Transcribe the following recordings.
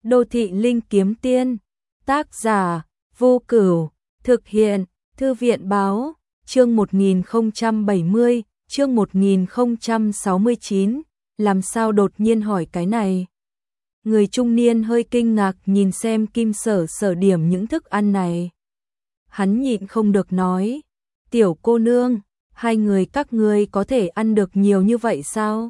Đô thị linh kiếm tiên, tác giả, Vô Cửu, thực hiện, Thư viện báo, chương 1070, chương 1069, làm sao đột nhiên hỏi cái này? Người trung niên hơi kinh ngạc nhìn xem Kim Sở Sở điểm những thức ăn này. Hắn nhịn không được nói, tiểu cô nương, hai người các ngươi có thể ăn được nhiều như vậy sao?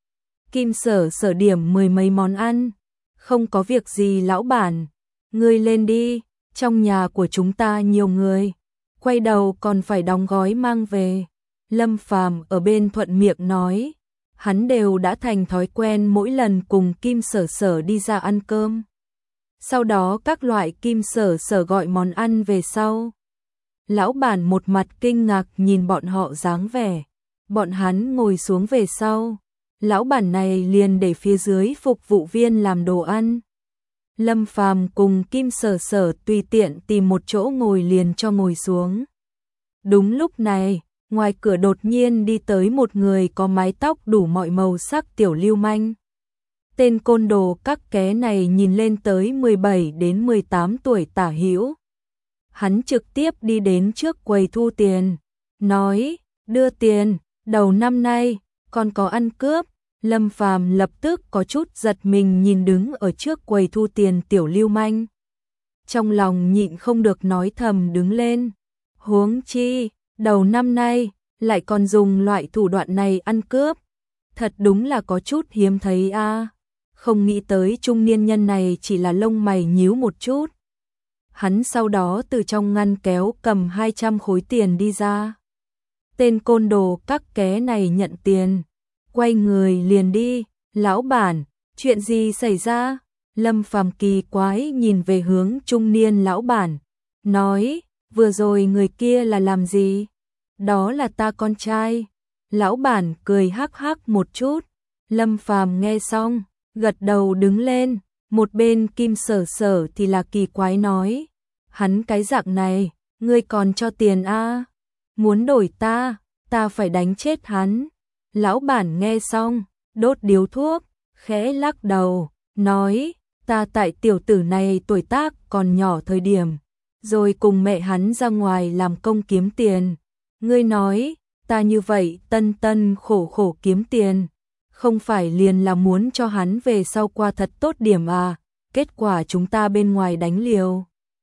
Kim Sở Sở điểm mười mấy món ăn. Không có việc gì lão bản, ngươi lên đi, trong nhà của chúng ta nhiều người, quay đầu còn phải đóng gói mang về. Lâm Phàm ở bên thuận miệng nói, hắn đều đã thành thói quen mỗi lần cùng Kim Sở Sở đi ra ăn cơm. Sau đó các loại Kim Sở Sở gọi món ăn về sau. Lão bản một mặt kinh ngạc nhìn bọn họ dáng vẻ, bọn hắn ngồi xuống về sau. Lão bản này liền để phía dưới phục vụ viên làm đồ ăn. Lâm Phàm cùng Kim Sở Sở tùy tiện tìm một chỗ ngồi liền cho ngồi xuống. Đúng lúc này, ngoài cửa đột nhiên đi tới một người có mái tóc đủ mọi màu sắc tiểu lưu manh. Tên côn đồ các ké này nhìn lên tới 17 đến 18 tuổi tả hữu. Hắn trực tiếp đi đến trước quầy thu tiền, nói, đưa tiền, đầu năm nay, còn có ăn cướp. Lâm Phàm lập tức có chút giật mình nhìn đứng ở trước quầy thu tiền tiểu lưu manh. Trong lòng nhịn không được nói thầm đứng lên. Huống chi, đầu năm nay, lại còn dùng loại thủ đoạn này ăn cướp. Thật đúng là có chút hiếm thấy a. Không nghĩ tới trung niên nhân này chỉ là lông mày nhíu một chút. Hắn sau đó từ trong ngăn kéo cầm 200 khối tiền đi ra. Tên côn đồ các ké này nhận tiền. Quay người liền đi, lão bản, chuyện gì xảy ra? Lâm Phàm kỳ quái nhìn về hướng trung niên lão bản, nói, vừa rồi người kia là làm gì? Đó là ta con trai. Lão bản cười hắc hắc một chút. Lâm Phàm nghe xong, gật đầu đứng lên, một bên Kim Sở Sở thì là kỳ quái nói, hắn cái dạng này, ngươi còn cho tiền a? Muốn đổi ta phải đánh chết hắn. Lão bản nghe xong, đốt điếu thuốc, khẽ lắc đầu, nói, ta tại tiểu tử này tuổi tác còn nhỏ thời điểm, rồi cùng mẹ hắn ra ngoài làm công kiếm tiền. Ngươi nói, ta như vậy tân tân khổ khổ kiếm tiền, không phải liền là muốn cho hắn về sau qua thật tốt điểm à, kết quả chúng ta bên ngoài đánh liều.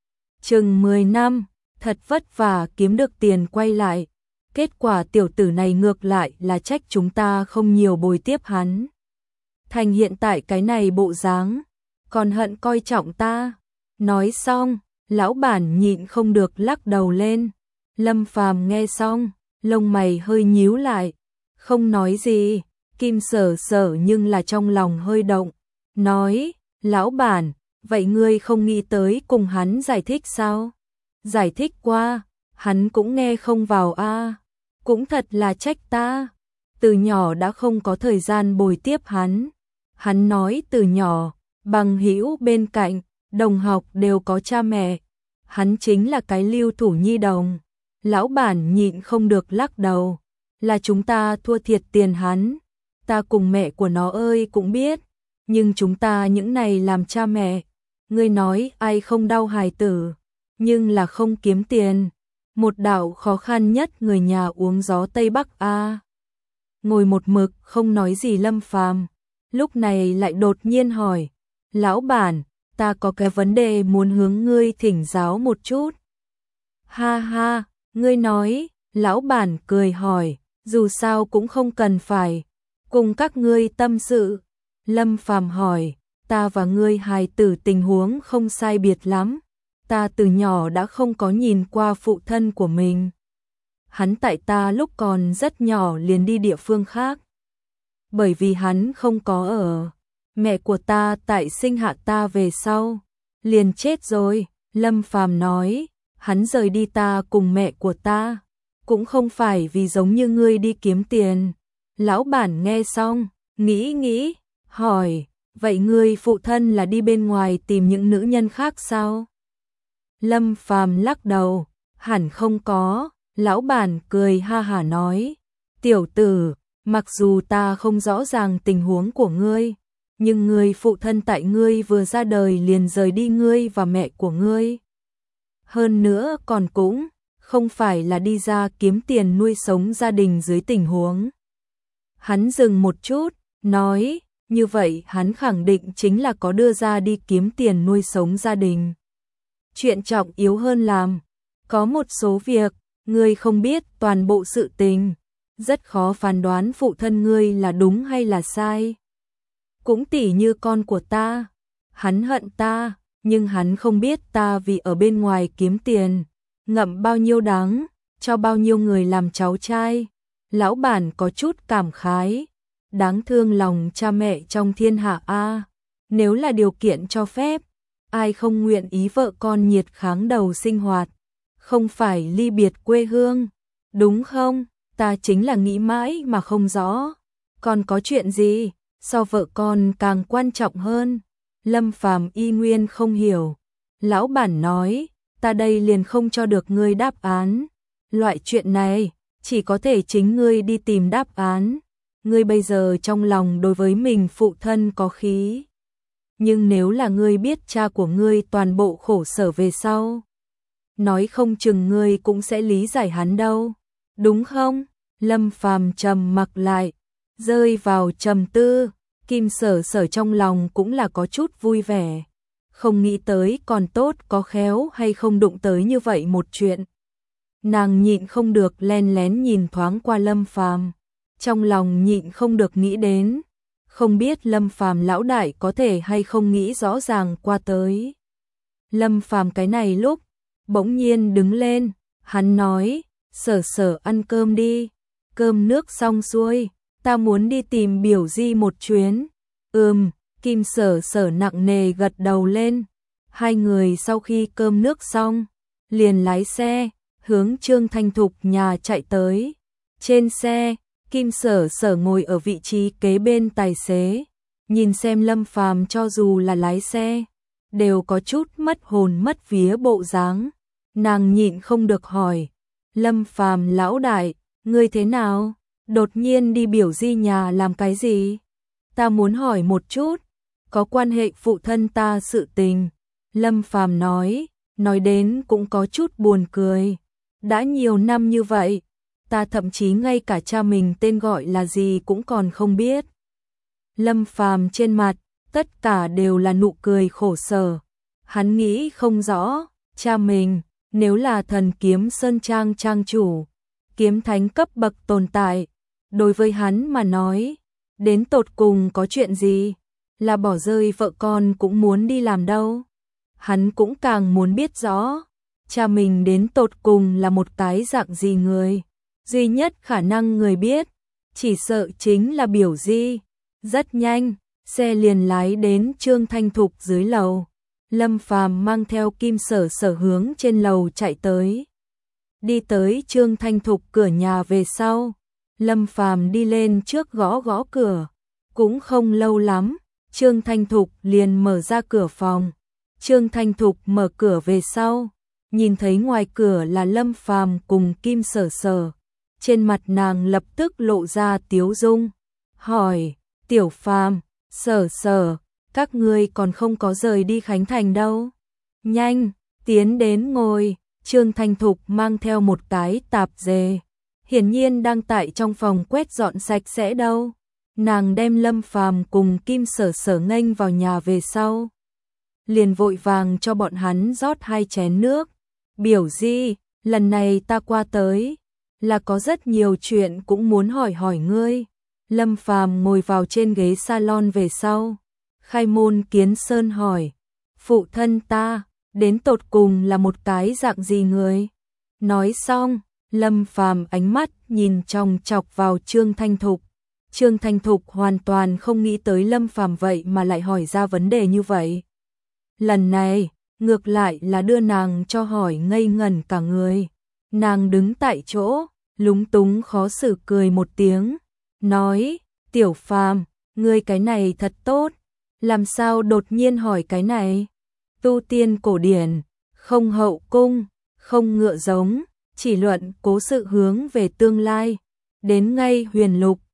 Chừng 10 năm, thật vất vả kiếm được tiền quay lại. Kết quả tiểu tử này ngược lại là trách chúng ta không nhiều bồi tiếp hắn. Thành hiện tại cái này bộ dáng, còn hận coi trọng ta. Nói xong, lão bản nhịn không được lắc đầu lên. Lâm Phàm nghe xong, lông mày hơi nhíu lại, không nói gì. Kim Sở Sở nhưng là trong lòng hơi động, nói, lão bản, vậy ngươi không nghĩ tới cùng hắn giải thích sao? Giải thích qua, hắn cũng nghe không vào a. Cũng thật là trách ta, từ nhỏ đã không có thời gian bồi tiếp hắn. Hắn nói từ nhỏ, bằng hữu bên cạnh, đồng học đều có cha mẹ. Hắn chính là cái lưu thủ nhi đồng. Lão bản nhịn không được lắc đầu, là chúng ta thua thiệt tiền hắn. Ta cùng mẹ của nó ơi cũng biết, nhưng chúng ta những này làm cha mẹ. Ngươi nói ai không đau hài tử, nhưng là không kiếm tiền. Một đạo khó khăn nhất người nhà uống gió Tây Bắc a. Ngồi một mực không nói gì Lâm Phàm, lúc này lại đột nhiên hỏi, lão bản, ta có cái vấn đề muốn hướng ngươi thỉnh giáo một chút. Ha ha, ngươi nói, lão bản cười hỏi, dù sao cũng không cần phải cùng các ngươi tâm sự. Lâm Phàm hỏi, ta và ngươi hài tử tình huống không sai biệt lắm. Ta từ nhỏ đã không có nhìn qua phụ thân của mình. Hắn tại ta lúc còn rất nhỏ liền đi địa phương khác. Bởi vì hắn không có ở. Mẹ của ta tại sinh hạ ta về sau, liền chết rồi. Lâm Phàm nói, hắn rời đi ta cùng mẹ của ta, cũng không phải vì giống như ngươi đi kiếm tiền. Lão bản nghe xong, nghĩ, hỏi, vậy ngươi phụ thân là đi bên ngoài tìm những nữ nhân khác sao? Lâm Phàm lắc đầu, hẳn không có. Lão bản cười ha hả nói, tiểu tử, mặc dù ta không rõ ràng tình huống của ngươi, nhưng người phụ thân tại ngươi vừa ra đời liền rời đi ngươi và mẹ của ngươi. Hơn nữa còn cũng không phải là đi ra kiếm tiền nuôi sống gia đình dưới tình huống. Hắn dừng một chút, nói, như vậy hắn khẳng định chính là có đưa ra đi kiếm tiền nuôi sống gia đình. Chuyện trọng yếu hơn làm, có một số việc, ngươi không biết toàn bộ sự tình, rất khó phán đoán phụ thân ngươi là đúng hay là sai. Cũng tỉ như con của ta, hắn hận ta, nhưng hắn không biết ta vì ở bên ngoài kiếm tiền, ngậm bao nhiêu đắng, cho bao nhiêu người làm cháu trai. Lão bản có chút cảm khái, đáng thương lòng cha mẹ trong thiên hạ a. Nếu là điều kiện cho phép, ai không nguyện ý vợ con nhiệt kháng đầu sinh hoạt, không phải ly biệt quê hương, đúng không? Ta chính là nghĩ mãi mà không rõ, còn có chuyện gì so vợ con càng quan trọng hơn? Lâm Phàm y nguyên không hiểu. Lão bản nói, ta đây liền không cho được ngươi đáp án. Loại chuyện này, chỉ có thể chính ngươi đi tìm đáp án. Ngươi bây giờ trong lòng đối với mình phụ thân có khí. Nhưng nếu là ngươi biết cha của ngươi toàn bộ khổ sở về sau, nói không chừng ngươi cũng sẽ lý giải hắn đâu, đúng không? Lâm Phàm trầm mặc lại, rơi vào trầm tư. Kim Sở Sở trong lòng cũng là có chút vui vẻ, không nghĩ tới còn tốt có khéo hay không đụng tới như vậy một chuyện. Nàng nhịn không được len lén nhìn thoáng qua Lâm Phàm, trong lòng nhịn không được nghĩ đến, không biết Lâm Phàm lão đại có thể hay không nghĩ rõ ràng qua tới. Lâm Phàm cái này lúc bỗng nhiên đứng lên, hắn nói, Sở Sở ăn cơm đi, cơm nước xong xuôi, ta muốn đi tìm Biểu Di một chuyến. Kim Sở Sở nặng nề gật đầu lên. Hai người sau khi cơm nước xong, liền lái xe, hướng Trương Thanh Thục nhà chạy tới. Trên xe, Kim Sở Sở ngồi ở vị trí kế bên tài xế, nhìn xem Lâm Phàm cho dù là lái xe, đều có chút mất hồn mất vía bộ dáng. Nàng nhịn không được hỏi, Lâm Phàm lão đại, ngươi thế nào? Đột nhiên đi Biểu Di nhà làm cái gì? Ta muốn hỏi một chút, có quan hệ phụ thân ta sự tình. Lâm Phàm nói đến cũng có chút buồn cười. Đã nhiều năm như vậy, ta thậm chí ngay cả cha mình tên gọi là gì cũng còn không biết. Lâm Phàm trên mặt, tất cả đều là nụ cười khổ sở. Hắn nghĩ không rõ, cha mình, nếu là Thần Kiếm Sơn Trang trang chủ, kiếm thánh cấp bậc tồn tại, đối với hắn mà nói, đến tột cùng có chuyện gì, là bỏ rơi vợ con cũng muốn đi làm đâu. Hắn cũng càng muốn biết rõ, cha mình đến tột cùng là một cái dạng gì người. Duy nhất khả năng người biết, chỉ sợ chính là Biểu Di. Rất nhanh, xe liền lái đến Trương Thanh Thục dưới lầu. Lâm Phàm mang theo Kim Sở Sở hướng trên lầu chạy tới. Đi tới Trương Thanh Thục cửa nhà về sau, Lâm Phàm đi lên trước gõ gõ cửa. Cũng không lâu lắm, Trương Thanh Thục liền mở ra cửa phòng. Trương Thanh Thục mở cửa về sau, nhìn thấy ngoài cửa là Lâm Phàm cùng Kim Sở Sở. Trên mặt nàng lập tức lộ ra tiếu dung, hỏi, Tiểu Phàm, Sở Sở, các ngươi còn không có rời đi Khánh Thành đâu. Nhanh, tiến đến ngồi. Trương Thanh Thục mang theo một cái tạp dề, hiển nhiên đang tại trong phòng quét dọn sạch sẽ đâu. Nàng đem Lâm Phàm cùng Kim Sở Sở nghênh vào nhà về sau, liền vội vàng cho bọn hắn rót 2 chén nước. Biểu Di, lần này ta qua tới, là có rất nhiều chuyện cũng muốn hỏi ngươi. Lâm Phàm ngồi vào trên ghế salon về sau, khai môn kiến sơn hỏi, phụ thân ta, đến tột cùng là một cái dạng gì người? Nói xong, Lâm Phàm ánh mắt nhìn chòng chọc vào Trương Thanh Thục. Trương Thanh Thục hoàn toàn không nghĩ tới Lâm Phàm vậy mà lại hỏi ra vấn đề như vậy. Lần này, ngược lại là đưa nàng cho hỏi ngây ngẩn cả người. Nàng đứng tại chỗ, lúng túng khó xử cười một tiếng, nói, Tiểu Phàm, ngươi cái này thật tốt, làm sao đột nhiên hỏi cái này? Tu tiên cổ điển, không hậu cung, không ngựa giống, chỉ luận cố sự hướng về tương lai, đến ngay huyền lục,